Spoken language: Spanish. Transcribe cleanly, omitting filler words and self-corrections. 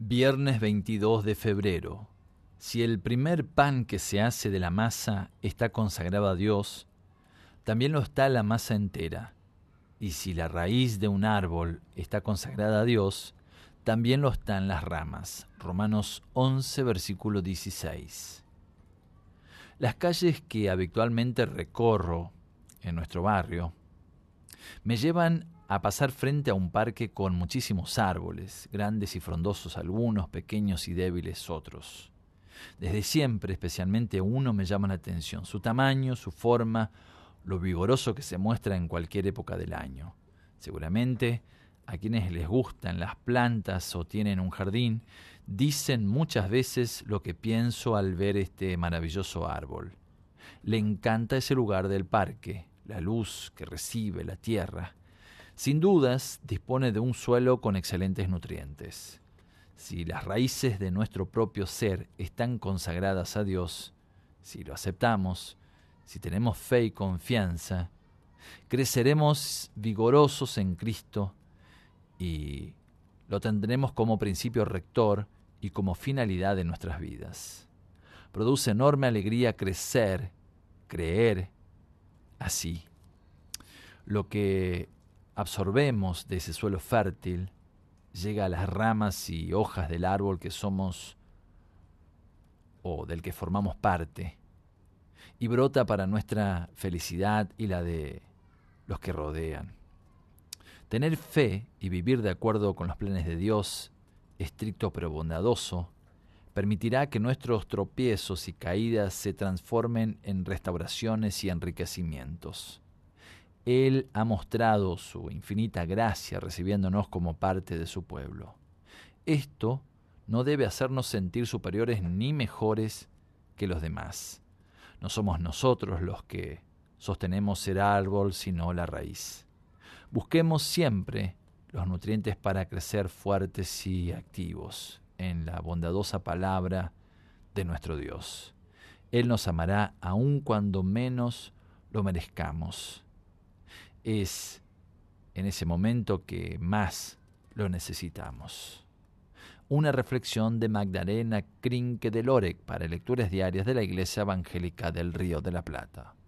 Viernes 22 de febrero. Si el primer pan que se hace de la masa está consagrado a Dios, también lo está la masa entera. Y si la raíz de un árbol está consagrada a Dios, también lo están las ramas. Romanos 11, versículo 16. Las calles que habitualmente recorro en nuestro barrio me llevan a pasar frente a un parque con muchísimos árboles, grandes y frondosos algunos, pequeños y débiles otros. Desde siempre, especialmente uno me llama la atención, su tamaño, su forma, lo vigoroso que se muestra en cualquier época del año. Seguramente, a quienes les gustan las plantas o tienen un jardín, dicen muchas veces lo que pienso al ver este maravilloso árbol. Le encanta ese lugar del parque, la luz que recibe la tierra. Sin dudas, dispone de un suelo con excelentes nutrientes. Si las raíces de nuestro propio ser están consagradas a Dios, si lo aceptamos, si tenemos fe y confianza, creceremos vigorosos en Cristo y lo tendremos como principio rector y como finalidad de nuestras vidas. Produce enorme alegría crecer, creer así. Lo que absorbemos de ese suelo fértil llega a las ramas y hojas del árbol que somos o del que formamos parte y brota para nuestra felicidad y la de los que rodean. Tener fe y vivir de acuerdo con los planes de Dios, estricto pero bondadoso, permitirá que nuestros tropiezos y caídas se transformen en restauraciones y enriquecimientos. Él ha mostrado su infinita gracia recibiéndonos como parte de su pueblo. Esto no debe hacernos sentir superiores ni mejores que los demás. No somos nosotros los que sostenemos el árbol, sino la raíz. Busquemos siempre los nutrientes para crecer fuertes y activos en la bondadosa palabra de nuestro Dios. Él nos amará aun cuando menos lo merezcamos. Es en ese momento que más lo necesitamos. Una reflexión de Magdalena Krinke de Lorek para Lecturas Diarias de la Iglesia Evangélica del Río de la Plata.